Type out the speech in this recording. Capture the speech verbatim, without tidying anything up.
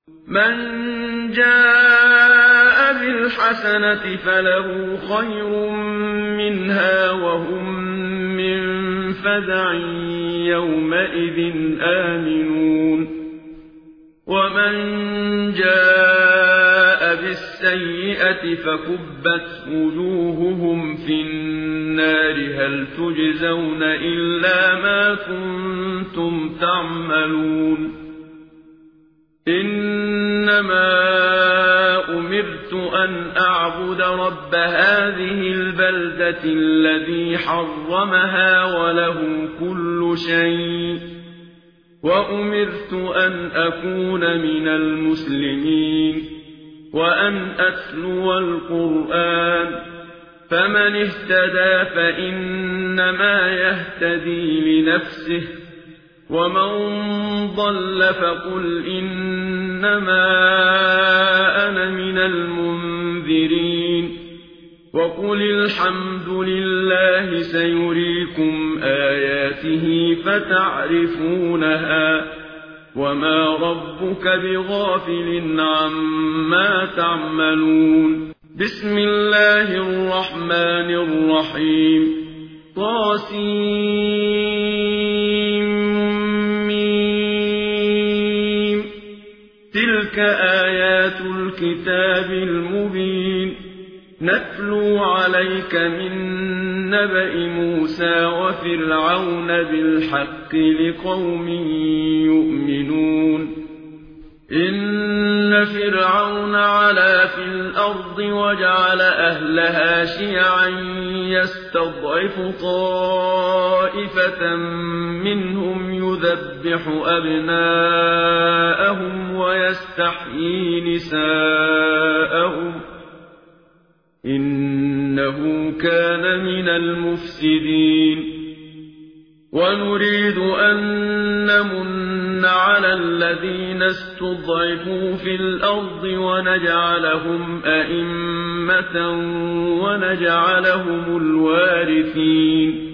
مَن جَاءَ بِالْحَسَنَةِ فَلَهُ خَيْرٌ مِّنْهَا وَهُم مِّن فَزَعٍ يَوْمَئِذٍ آمِنُونَ وَمَن جَاءَ بِالسَّيِّئَةِ فَكُبَّتْ وُجُوهُهُمْ فِي النَّارِ هَلْ تُجْزَوْنَ إِلَّا مَا كُنتُمْ تَعْمَلُونَ إِنَّمَا أُمِرْتُ أَنْ أَعْبُدَ رَبَّ هَٰذِهِ الْبَلْدَةِ الَّذِي حَرَّمَهَا وَلَهُ كُلُّ شَيْءٍ وَأُمِرْتُ أَنْ أَكُونَ مِنَ الْمُسْلِمِينَ وَأَنْ أَتْلُوَ الْقُرْآنَ فَمَنِ اهْتَدَىٰ فَإِنَّمَا يَهْتَدِي لِنَفْسِهِ وَمَن ضَلَّ فَقُلْ إِنَّمَا أَنَا مِنَ الْمُنذِرِينَ وَقُلِ الْحَمْدُ لِلَّهِ سَيُرِيكُمْ آيَاتِهِ فَتَعْرِفُونَهَا وَمَا رَبُّكَ بِغَافِلٍ عَمَّا تَعْمَلُونَ بسم الله الرحمن الرحيم طاسيم تلك آيات الكتاب المبين نتلو عليك من نبأ موسى وفرعون بالحق لقوم يؤمنون إن فرعون علا في الأرض وجعل أهلها شيعا يستضعف طائفة منهم يذبح أبناءهم ويستحيي نساءهم إنه كان من المفسدين ونريد أن نمن على الذين استضعفوا في الأرض ونجعلهم أئمة ونجعلهم الوارثين